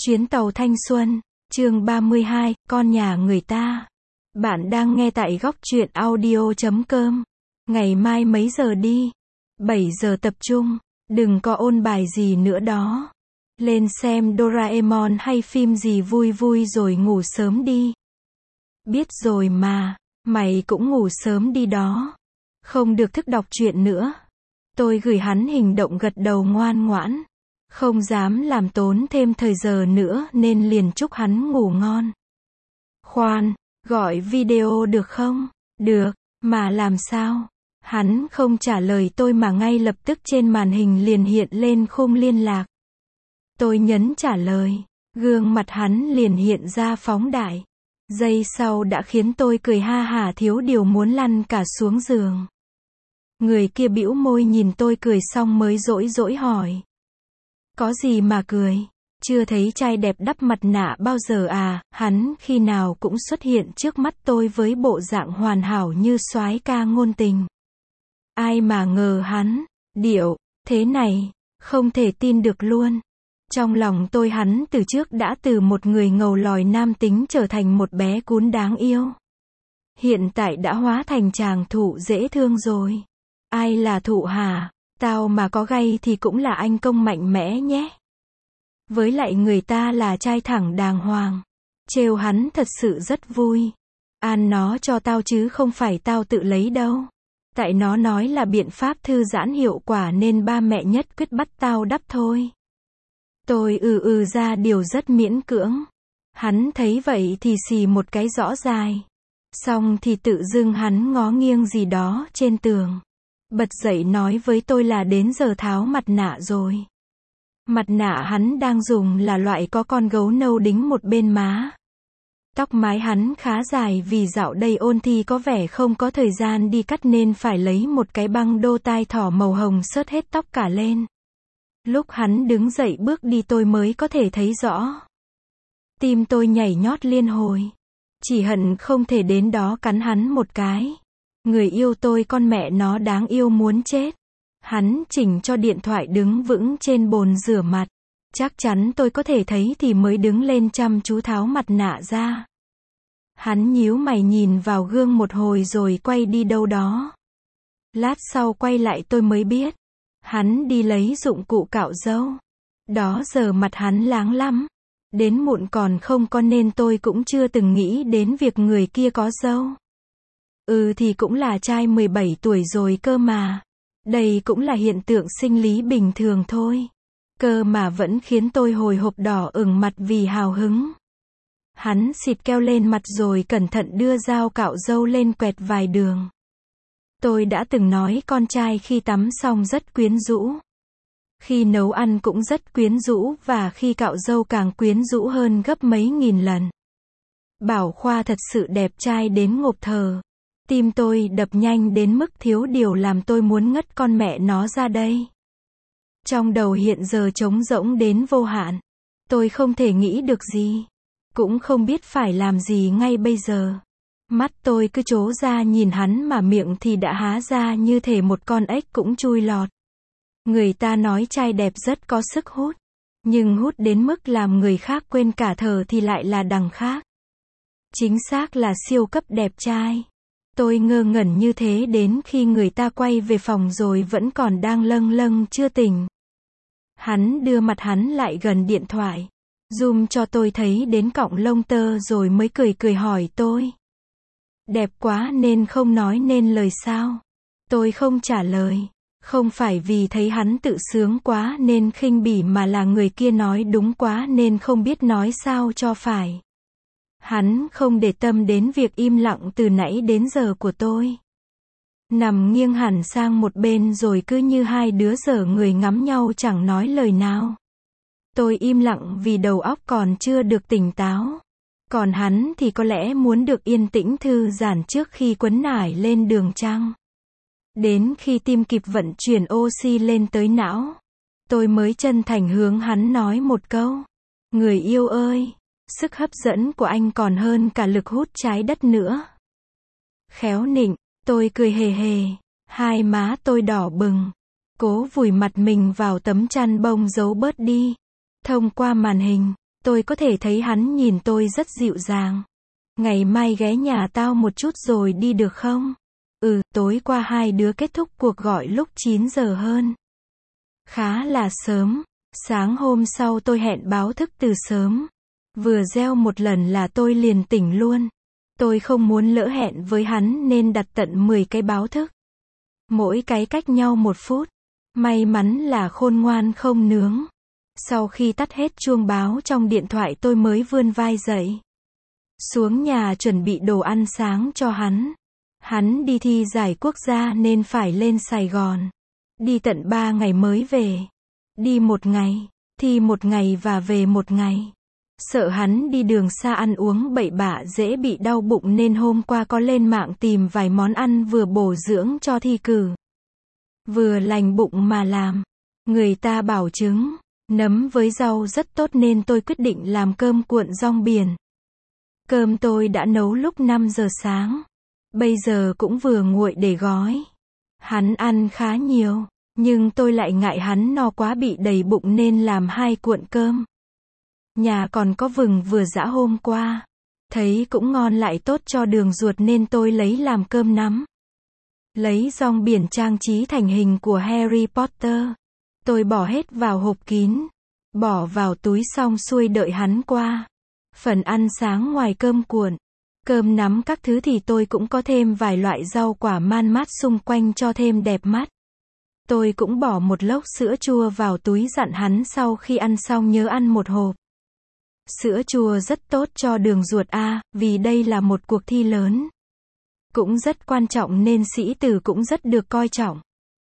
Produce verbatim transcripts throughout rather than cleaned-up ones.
Chuyến tàu thanh xuân, chương ba mươi hai, con nhà người ta. Bạn đang nghe tại góc truyện audio chấm com. Ngày mai mấy giờ đi? bảy giờ tập trung, đừng có ôn bài gì nữa đó. Lên xem Doraemon hay phim gì vui vui rồi ngủ sớm đi. Biết rồi mà, mày cũng ngủ sớm đi đó. Không được thức đọc truyện nữa. Tôi gửi hắn hình động gật đầu ngoan ngoãn. Không dám làm tốn thêm thời giờ nữa nên liền chúc hắn ngủ ngon. Khoan, gọi video được không? Được, mà làm sao? Hắn không trả lời tôi mà ngay lập tức trên màn hình liền hiện lên khung liên lạc. Tôi nhấn trả lời, gương mặt hắn liền hiện ra phóng đại. Giây sau đã khiến tôi cười ha hả thiếu điều muốn lăn cả xuống giường. Người kia bĩu môi nhìn tôi cười xong mới dỗi dỗi hỏi. Có gì mà cười? Chưa thấy trai đẹp đắp mặt nạ bao giờ à? Hắn khi nào cũng xuất hiện trước mắt tôi với bộ dạng hoàn hảo như soái ca ngôn tình. Ai mà ngờ hắn, điệu, thế này, không thể tin được luôn. Trong lòng tôi hắn từ trước đã từ một người ngầu lòi nam tính trở thành một bé cún đáng yêu. Hiện tại đã hóa thành chàng thụ dễ thương rồi. Ai là thụ hả? Tao mà có gay thì cũng là anh công mạnh mẽ nhé. Với lại người ta là trai thẳng đàng hoàng. Trêu hắn thật sự rất vui. An nó cho tao chứ không phải tao tự lấy đâu. Tại nó nói là biện pháp thư giãn hiệu quả nên ba mẹ nhất quyết bắt tao đắp thôi. Tôi ừ ừ ra điều rất miễn cưỡng. Hắn thấy vậy thì xì một cái rõ dài. Xong thì tự dưng hắn ngó nghiêng gì đó trên tường. Bật dậy nói với tôi là đến giờ tháo mặt nạ rồi. Mặt nạ hắn đang dùng là loại có con gấu nâu đính một bên má. Tóc mái hắn khá dài vì dạo đây ôn thi có vẻ không có thời gian đi cắt nên phải lấy một cái băng đô tai thỏ màu hồng xớt hết tóc cả lên. Lúc hắn đứng dậy bước đi tôi mới có thể thấy rõ. Tim tôi nhảy nhót liên hồi. Chỉ hận không thể đến đó cắn hắn một cái. Người yêu tôi con mẹ nó đáng yêu muốn chết. Hắn chỉnh cho điện thoại đứng vững trên bồn rửa mặt. Chắc chắn tôi có thể thấy thì mới đứng lên chăm chú tháo mặt nạ ra. Hắn nhíu mày nhìn vào gương một hồi rồi quay đi đâu đó. Lát sau quay lại tôi mới biết. Hắn đi lấy dụng cụ cạo râu. Đó giờ mặt hắn láng lắm. Đến muộn còn không có nên tôi cũng chưa từng nghĩ đến việc người kia có râu. Ừ thì cũng là trai mười bảy tuổi rồi cơ mà. Đây cũng là hiện tượng sinh lý bình thường thôi. Cơ mà vẫn khiến tôi hồi hộp đỏ ửng mặt vì hào hứng. Hắn xịt keo lên mặt rồi cẩn thận đưa dao cạo râu lên quẹt vài đường. Tôi đã từng nói con trai khi tắm xong rất quyến rũ. Khi nấu ăn cũng rất quyến rũ và khi cạo râu càng quyến rũ hơn gấp mấy nghìn lần. Bảo Khoa thật sự đẹp trai đến ngộp thờ. Tim tôi đập nhanh đến mức thiếu điều làm tôi muốn ngất con mẹ nó ra đây. Trong đầu hiện giờ trống rỗng đến vô hạn. Tôi không thể nghĩ được gì. Cũng không biết phải làm gì ngay bây giờ. Mắt tôi cứ trố ra nhìn hắn mà miệng thì đã há ra như thể một con ếch cũng chui lọt. Người ta nói trai đẹp rất có sức hút. Nhưng hút đến mức làm người khác quên cả thở thì lại là đằng khác. Chính xác là siêu cấp đẹp trai. Tôi ngơ ngẩn như thế đến khi người ta quay về phòng rồi vẫn còn đang lâng lâng chưa tỉnh. Hắn đưa mặt hắn lại gần điện thoại. Zoom cho tôi thấy đến cọng lông tơ rồi mới cười cười hỏi tôi. Đẹp quá nên không nói nên lời sao? Tôi không trả lời. Không phải vì thấy hắn tự sướng quá nên khinh bỉ mà là người kia nói đúng quá nên không biết nói sao cho phải. Hắn không để tâm đến việc im lặng từ nãy đến giờ của tôi. Nằm nghiêng hẳn sang một bên rồi cứ như hai đứa dở người ngắm nhau chẳng nói lời nào. Tôi im lặng vì đầu óc còn chưa được tỉnh táo. Còn hắn thì có lẽ muốn được yên tĩnh thư giãn trước khi quấn nải lên đường trăng. Đến khi tim kịp vận chuyển oxy lên tới não, tôi mới chân thành hướng hắn nói một câu. Người yêu ơi, sức hấp dẫn của anh còn hơn cả lực hút trái đất nữa. Khéo nịnh, tôi cười hề hề, hai má tôi đỏ bừng. Cố vùi mặt mình vào tấm chăn bông giấu bớt đi. Thông qua màn hình, Tôi có thể thấy hắn nhìn tôi rất dịu dàng. Ngày mai ghé nhà tao một chút rồi đi được không? Ừ, tối qua hai đứa kết thúc cuộc gọi lúc chín giờ hơn. Khá là sớm. Sáng hôm sau tôi hẹn báo thức từ sớm. Vừa reo một lần là tôi liền tỉnh luôn. Tôi không muốn lỡ hẹn với hắn nên đặt tận mười cái báo thức. Mỗi cái cách nhau một phút. May mắn là khôn ngoan không nướng. Sau khi tắt hết chuông báo trong điện thoại tôi mới vươn vai dậy. Xuống nhà chuẩn bị đồ ăn sáng cho hắn. Hắn đi thi giải quốc gia nên phải lên Sài Gòn. Đi tận ba ngày mới về. Đi một ngày, thi một ngày và về một ngày. Sợ hắn đi đường xa ăn uống bậy bạ dễ bị đau bụng nên hôm qua có lên mạng tìm vài món ăn vừa bổ dưỡng cho thi cử. Vừa lành bụng mà làm. Người ta bảo trứng, nấm với rau rất tốt nên tôi quyết định làm cơm cuộn rong biển. Cơm tôi đã nấu lúc năm giờ sáng. Bây giờ cũng vừa nguội để gói. Hắn ăn khá nhiều, nhưng tôi lại ngại hắn no quá bị đầy bụng nên làm hai cuộn cơm. Nhà còn có vừng vừa giã hôm qua. Thấy cũng ngon lại tốt cho đường ruột nên tôi lấy làm cơm nắm. Lấy rong biển trang trí thành hình của Harry Potter. Tôi bỏ hết vào hộp kín. Bỏ vào túi xong xuôi đợi hắn qua. Phần ăn sáng ngoài cơm cuộn, cơm nắm các thứ thì tôi cũng có thêm vài loại rau quả man mát xung quanh cho thêm đẹp mắt. Tôi cũng bỏ một lốc sữa chua vào túi dặn hắn sau khi ăn xong nhớ ăn một hộp. Sữa chua rất tốt cho đường ruột A, vì đây là một cuộc thi lớn. Cũng rất quan trọng nên sĩ tử cũng rất được coi trọng.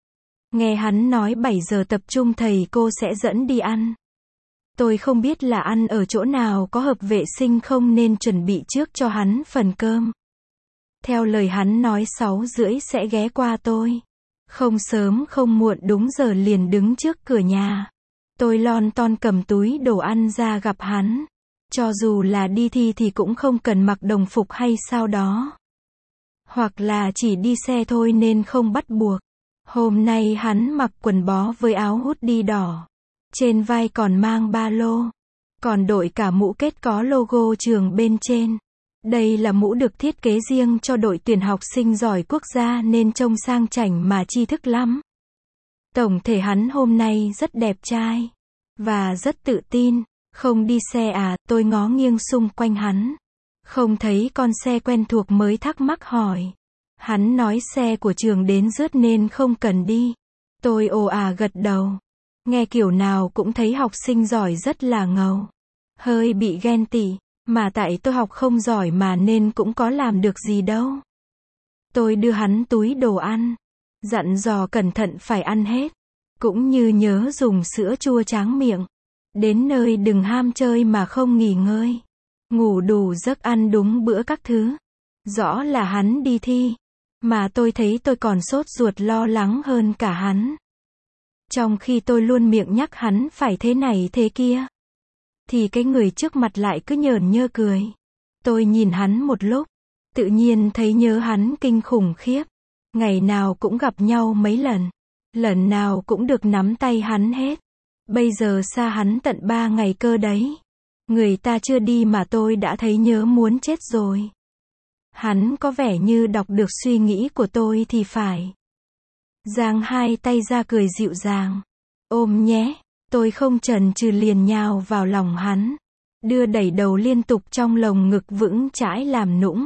Nghe hắn nói bảy giờ tập trung thầy cô sẽ dẫn đi ăn. Tôi không biết là ăn ở chỗ nào có hợp vệ sinh không nên chuẩn bị trước cho hắn phần cơm. Theo lời hắn nói sáu rưỡi sẽ ghé qua tôi. Không sớm không muộn đúng giờ liền đứng trước cửa nhà. Tôi lon ton cầm túi đồ ăn ra gặp hắn. Cho dù là đi thi thì cũng không cần mặc đồng phục hay sao đó. Hoặc là chỉ đi xe thôi nên không bắt buộc. Hôm nay hắn mặc quần bó với áo hoodie đỏ. Trên vai còn mang ba lô. Còn đội cả mũ kết có logo trường bên trên. Đây là mũ được thiết kế riêng cho đội tuyển học sinh giỏi quốc gia nên trông sang chảnh mà tri thức lắm. Tổng thể hắn hôm nay rất đẹp trai. Và rất tự tin. Không đi xe à, tôi ngó nghiêng xung quanh hắn. Không thấy con xe quen thuộc mới thắc mắc hỏi. Hắn nói xe của trường đến rớt nên không cần đi. Tôi ồ à gật đầu. Nghe kiểu nào cũng thấy học sinh giỏi rất là ngầu. Hơi bị ghen tị, mà tại tôi học không giỏi mà nên cũng có làm được gì đâu. Tôi đưa hắn túi đồ ăn. Dặn dò cẩn thận phải ăn hết. Cũng như nhớ dùng sữa chua tráng miệng. Đến nơi đừng ham chơi mà không nghỉ ngơi. Ngủ đủ giấc ăn đúng bữa các thứ. Rõ là hắn đi thi. Mà tôi thấy tôi còn sốt ruột lo lắng hơn cả hắn. Trong khi tôi luôn miệng nhắc hắn phải thế này thế kia. Thì cái người trước mặt lại cứ nhởn nhơ cười. Tôi nhìn hắn một lúc. Tự nhiên thấy nhớ hắn kinh khủng khiếp. Ngày nào cũng gặp nhau mấy lần. Lần nào cũng được nắm tay hắn hết. Bây giờ xa hắn tận ba ngày cơ đấy. Người ta chưa đi mà tôi đã thấy nhớ muốn chết rồi. Hắn có vẻ như đọc được suy nghĩ của tôi thì phải. Giang hai tay ra cười dịu dàng. Ôm nhé. Tôi không chần chừ liền nhào vào lòng hắn. Đưa đẩy đầu liên tục trong lồng ngực vững chãi làm nũng.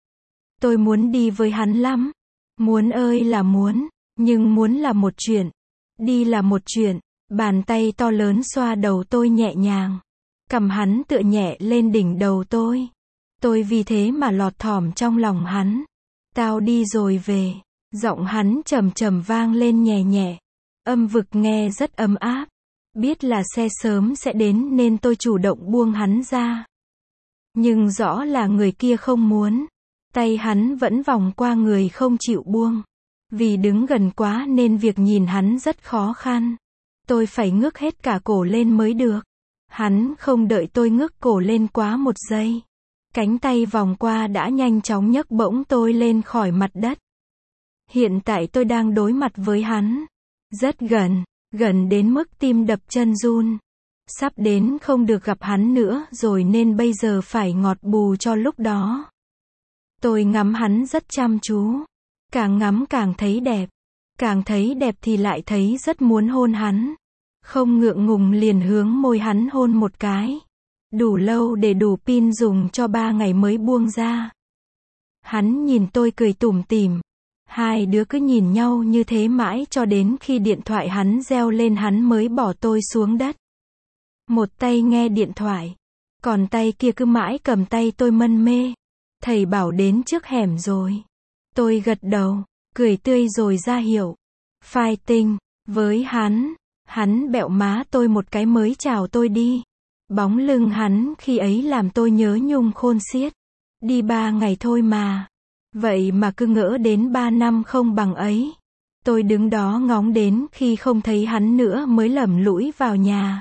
Tôi muốn đi với hắn lắm. Muốn ơi là muốn. Nhưng muốn là một chuyện. Đi là một chuyện. Bàn tay to lớn xoa đầu tôi nhẹ nhàng. Cầm hắn tựa nhẹ lên đỉnh đầu tôi. Tôi vì thế mà lọt thỏm trong lòng hắn. Tao đi rồi về. Giọng hắn trầm trầm vang lên nhẹ nhẹ. Âm vực nghe rất ấm áp. Biết là xe sớm sẽ đến nên tôi chủ động buông hắn ra. Nhưng rõ là người kia không muốn. Tay hắn vẫn vòng qua người không chịu buông. Vì đứng gần quá nên việc nhìn hắn rất khó khăn. Tôi phải ngước hết cả cổ lên mới được. Hắn không đợi tôi ngước cổ lên quá một giây. Cánh tay vòng qua đã nhanh chóng nhấc bổng tôi lên khỏi mặt đất. Hiện tại tôi đang đối mặt với hắn. Rất gần, gần đến mức tim đập chân run. Sắp đến không được gặp hắn nữa rồi nên bây giờ phải ngọt bù cho lúc đó. Tôi ngắm hắn rất chăm chú. Càng ngắm càng thấy đẹp. Càng thấy đẹp thì lại thấy rất muốn hôn hắn. Không ngượng ngùng liền hướng môi hắn hôn một cái. Đủ lâu để đủ pin dùng cho ba ngày mới buông ra. Hắn nhìn tôi cười tủm tỉm. Hai đứa cứ nhìn nhau như thế mãi cho đến khi điện thoại hắn reo lên hắn mới bỏ tôi xuống đất. Một tay nghe điện thoại. Còn tay kia cứ mãi cầm tay tôi mân mê. Thầy bảo đến trước hẻm rồi. Tôi gật đầu, cười tươi rồi ra hiệu. Fighting, với hắn. Hắn bẹo má tôi một cái mới chào tôi đi. Bóng lưng hắn khi ấy làm tôi nhớ nhung khôn xiết. Đi ba ngày thôi mà. Vậy mà cứ ngỡ đến ba năm không bằng ấy. Tôi đứng đó ngóng đến khi không thấy hắn nữa mới lẩm lũi vào nhà.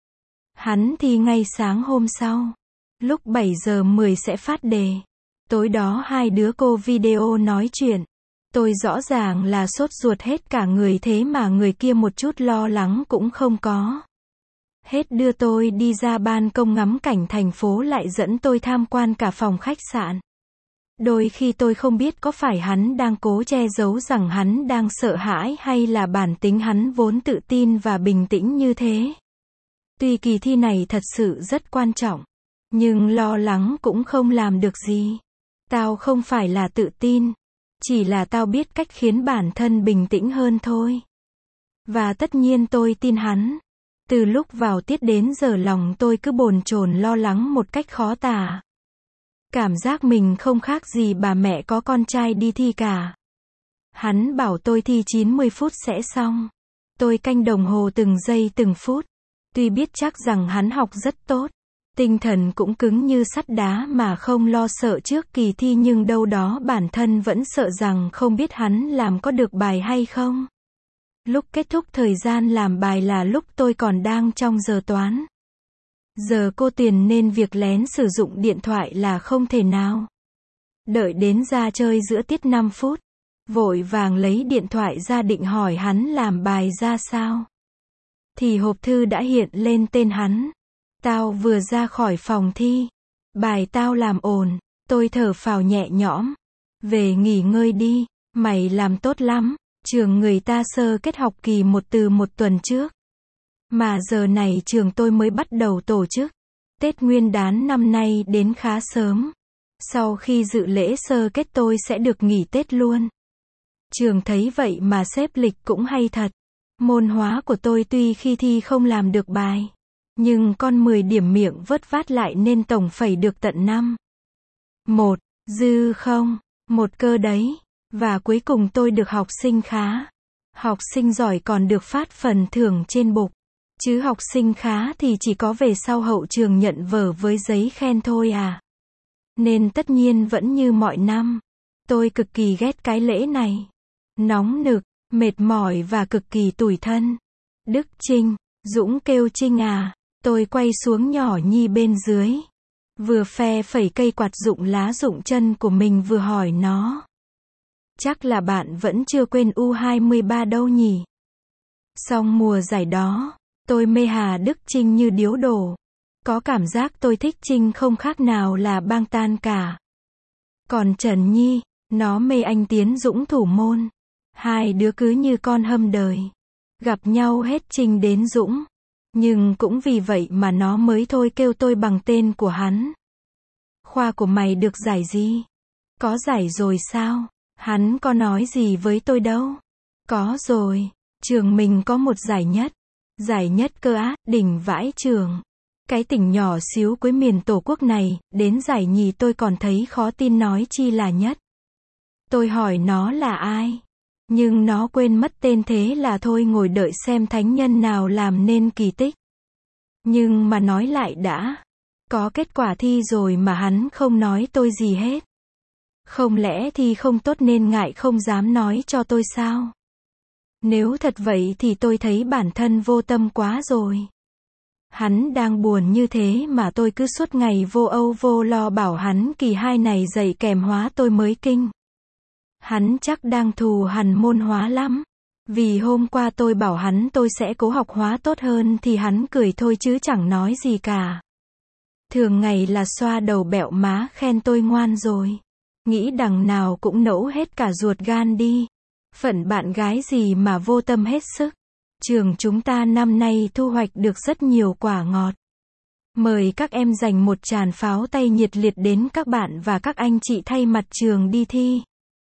Hắn thì ngay sáng hôm sau. Lúc bảy giờ mười sẽ phát đề. Tối đó hai đứa cô video nói chuyện. Tôi rõ ràng là sốt ruột hết cả người thế mà người kia một chút lo lắng cũng không có. Hết đưa tôi đi ra ban công ngắm cảnh thành phố lại dẫn tôi tham quan cả phòng khách sạn. Đôi khi tôi không biết có phải hắn đang cố che giấu rằng hắn đang sợ hãi hay là bản tính hắn vốn tự tin và bình tĩnh như thế. Tuy kỳ thi này thật sự rất quan trọng, nhưng lo lắng cũng không làm được gì. Tao không phải là tự tin, chỉ là tao biết cách khiến bản thân bình tĩnh hơn thôi. Và tất nhiên tôi tin hắn. Từ lúc vào tiết đến giờ lòng tôi cứ bồn chồn lo lắng một cách khó tả. Cảm giác mình không khác gì bà mẹ có con trai đi thi cả. Hắn bảo tôi thi chín mươi phút sẽ xong. Tôi canh đồng hồ từng giây từng phút. Tuy biết chắc rằng hắn học rất tốt. Tinh thần cũng cứng như sắt đá mà không lo sợ trước kỳ thi nhưng đâu đó bản thân vẫn sợ rằng không biết hắn làm có được bài hay không. Lúc kết thúc thời gian làm bài là lúc tôi còn đang trong giờ toán. Giờ cô tiền nên việc lén sử dụng điện thoại là không thể nào. Đợi đến ra chơi giữa tiết năm phút. Vội vàng lấy điện thoại ra định hỏi hắn làm bài ra sao. Thì hộp thư đã hiện lên tên hắn. Tao vừa ra khỏi phòng thi. Bài tao làm ổn. Tôi thở phào nhẹ nhõm. Về nghỉ ngơi đi. Mày làm tốt lắm. Trường người ta sơ kết học kỳ một từ một tuần trước. Mà giờ này trường tôi mới bắt đầu tổ chức. Tết Nguyên đán năm nay đến khá sớm. Sau khi dự lễ sơ kết tôi sẽ được nghỉ Tết luôn. Trường thấy vậy mà xếp lịch cũng hay thật. Môn hóa của tôi tuy khi thi không làm được bài. Nhưng con mười điểm miệng vớt vát lại nên tổng phẩy được tận năm. Một, dư không? Một cơ đấy. Và cuối cùng tôi được học sinh khá. Học sinh giỏi còn được phát phần thưởng trên bục. Chứ học sinh khá thì chỉ có về sau hậu trường nhận vở với giấy khen thôi à. Nên tất nhiên vẫn như mọi năm. Tôi cực kỳ ghét cái lễ này. Nóng nực, mệt mỏi và cực kỳ tủi thân. Đức Trinh, Dũng kêu Trinh à. Tôi quay xuống nhỏ Nhi bên dưới. Vừa phe phẩy cây quạt rụng lá rụng chân của mình vừa hỏi nó. Chắc là bạn vẫn chưa quên U hai ba đâu nhỉ? Xong mùa giải đó, tôi mê Hà Đức Trinh như điếu đổ. Có cảm giác tôi thích Trinh không khác nào là bang tan cả. Còn Trần Nhi, nó mê anh Tiến Dũng thủ môn. Hai đứa cứ như con hâm đời. Gặp nhau hết Trinh đến Dũng. Nhưng cũng vì vậy mà nó mới thôi kêu tôi bằng tên của hắn. Khoa của mày được giải gì? Có giải rồi sao? Hắn có nói gì với tôi đâu. Có rồi. Trường mình có một giải nhất. Giải nhất cơ á, đỉnh vãi trường. Cái tỉnh nhỏ xíu cuối miền tổ quốc này, đến giải nhì tôi còn thấy khó tin nói chi là nhất. Tôi hỏi nó là ai. Nhưng nó quên mất tên thế là thôi ngồi đợi xem thánh nhân nào làm nên kỳ tích. Nhưng mà nói lại đã. Có kết quả thi rồi mà hắn không nói tôi gì hết. Không lẽ thi không tốt nên ngại không dám nói cho tôi sao? Nếu thật vậy thì tôi thấy bản thân vô tâm quá rồi. Hắn đang buồn như thế mà tôi cứ suốt ngày vô âu vô lo bảo hắn kỳ hai này dạy kèm hóa tôi mới kinh. Hắn chắc đang thù hằn môn hóa lắm. Vì hôm qua tôi bảo hắn tôi sẽ cố học hóa tốt hơn thì hắn cười thôi chứ chẳng nói gì cả. Thường ngày là xoa đầu bẹo má khen tôi ngoan rồi. Nghĩ đằng nào cũng nẫu hết cả ruột gan đi. Phận bạn gái gì mà vô tâm hết sức. Trường chúng ta năm nay thu hoạch được rất nhiều quả ngọt. Mời các em dành một tràng pháo tay nhiệt liệt đến các bạn và các anh chị thay mặt trường đi thi.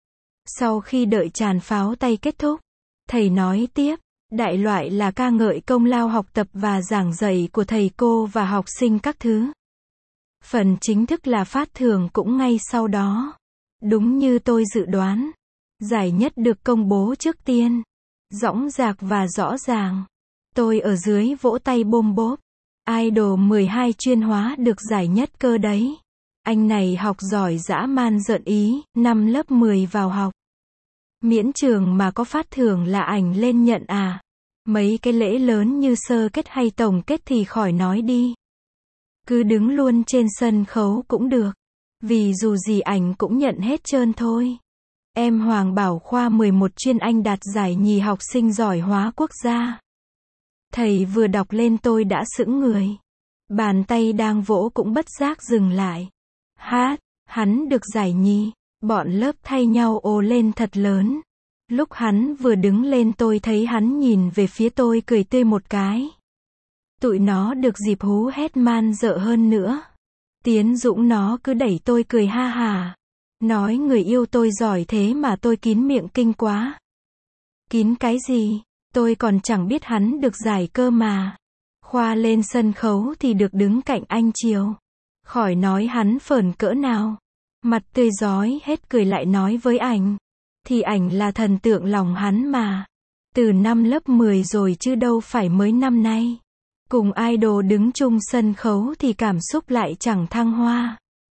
Sau khi đợi tràng pháo tay kết thúc, thầy nói tiếp, đại loại là ca ngợi công lao học tập và giảng dạy của thầy cô và học sinh các thứ. Phần chính thức là phát thưởng cũng ngay sau đó. Đúng như tôi dự đoán, giải nhất được công bố trước tiên. Dõng dạc và rõ ràng. Tôi ở dưới vỗ tay bôm bốp. Idol mười hai chuyên hóa được giải nhất cơ đấy. Anh này học giỏi dã man giận ý, năm lớp mười vào học. Miễn trường mà có phát thưởng là ảnh lên nhận à. Mấy cái lễ lớn như sơ kết hay tổng kết thì khỏi nói đi. Cứ đứng luôn trên sân khấu cũng được. Vì dù gì ảnh cũng nhận hết trơn thôi. Em Hoàng Bảo khoa mười một chuyên Anh đạt giải nhì học sinh giỏi hóa quốc gia. Thầy vừa đọc lên tôi đã sững người. Bàn tay đang vỗ cũng bất giác dừng lại. Hát, hắn được giải nhì. Bọn lớp thay nhau ồ lên thật lớn. Lúc hắn vừa đứng lên tôi thấy hắn nhìn về phía tôi cười tươi một cái. Tụi nó được dịp hú hét man dợ hơn nữa. Tiến Dũng nó cứ đẩy tôi cười ha hà. Nói người yêu tôi giỏi thế mà tôi kín miệng kinh quá. Kín cái gì? Tôi còn chẳng biết hắn được giải cơ mà. Khoa lên sân khấu thì được đứng cạnh anh Triều. Khỏi nói hắn phởn cỡ nào. Mặt tươi rói hết cười lại nói với ảnh. Thì ảnh là thần tượng lòng hắn mà. Từ năm lớp mười rồi chứ đâu phải mới năm nay. Cùng idol đứng chung sân khấu thì cảm xúc lại chẳng thăng hoa.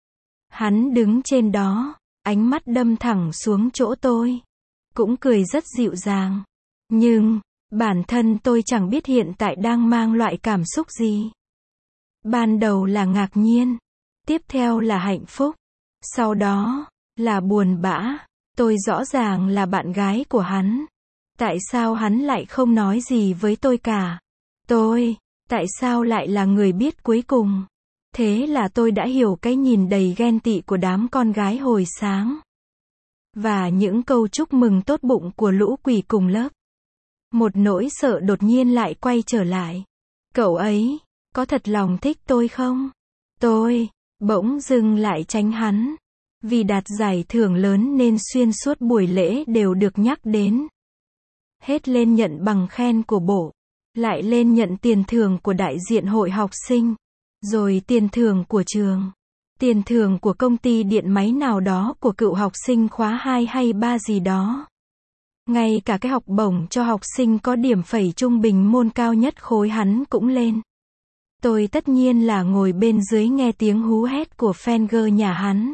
Hắn đứng trên đó, ánh mắt đâm thẳng xuống chỗ tôi. Cũng cười rất dịu dàng. Nhưng, bản thân tôi chẳng biết hiện tại đang mang loại cảm xúc gì. Ban đầu là ngạc nhiên. Tiếp theo là hạnh phúc. Sau đó, là buồn bã. Tôi rõ ràng là bạn gái của hắn. Tại sao hắn lại không nói gì với tôi cả? Tôi, tại sao lại là người biết cuối cùng? Thế là tôi đã hiểu cái nhìn đầy ghen tị của đám con gái hồi sáng. Và những câu chúc mừng tốt bụng của lũ quỷ cùng lớp. Một nỗi sợ đột nhiên lại quay trở lại. Cậu ấy, có thật lòng thích tôi không? Tôi, bỗng dưng lại tránh hắn. Vì đạt giải thưởng lớn nên xuyên suốt buổi lễ đều được nhắc đến. Hết lên nhận bằng khen của bộ. Lại lên nhận tiền thưởng của đại diện hội học sinh. Rồi tiền thưởng của trường. Tiền thưởng của công ty điện máy nào đó của cựu học sinh khóa hai hay ba gì đó. Ngay cả cái học bổng cho học sinh có điểm phẩy trung bình môn cao nhất khối hắn cũng lên. Tôi tất nhiên là ngồi bên dưới nghe tiếng hú hét của fan girl nhà hắn.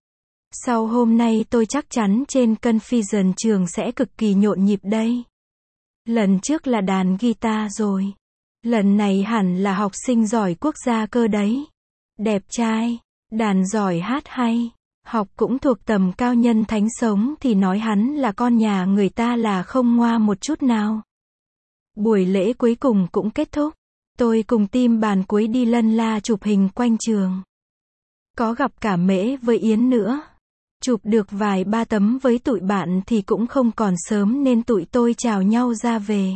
Sau hôm nay tôi chắc chắn trên Confusion trường sẽ cực kỳ nhộn nhịp đây. Lần trước là đàn guitar rồi. Lần này hẳn là học sinh giỏi quốc gia cơ đấy. Đẹp trai, đàn giỏi hát hay, học cũng thuộc tầm cao nhân thánh sống thì nói hắn là con nhà người ta là không ngoa một chút nào. Buổi lễ cuối cùng cũng kết thúc. Tôi cùng team bàn cuối đi lân la chụp hình quanh trường. Có gặp cả Mễ với Yến nữa. Chụp được vài ba tấm với tụi bạn thì cũng không còn sớm nên tụi tôi chào nhau ra về.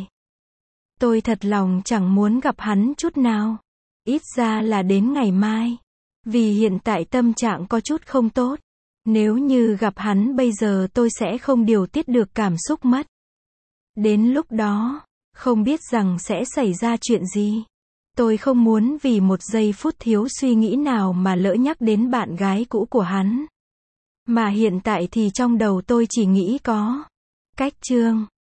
Tôi thật lòng chẳng muốn gặp hắn chút nào. Ít ra là đến ngày mai. Vì hiện tại tâm trạng có chút không tốt. Nếu như gặp hắn bây giờ tôi sẽ không điều tiết được cảm xúc mất. Đến lúc đó, không biết rằng sẽ xảy ra chuyện gì. Tôi không muốn vì một giây phút thiếu suy nghĩ nào mà lỡ nhắc đến bạn gái cũ của hắn. Mà hiện tại thì trong đầu tôi chỉ nghĩ có cách Trương.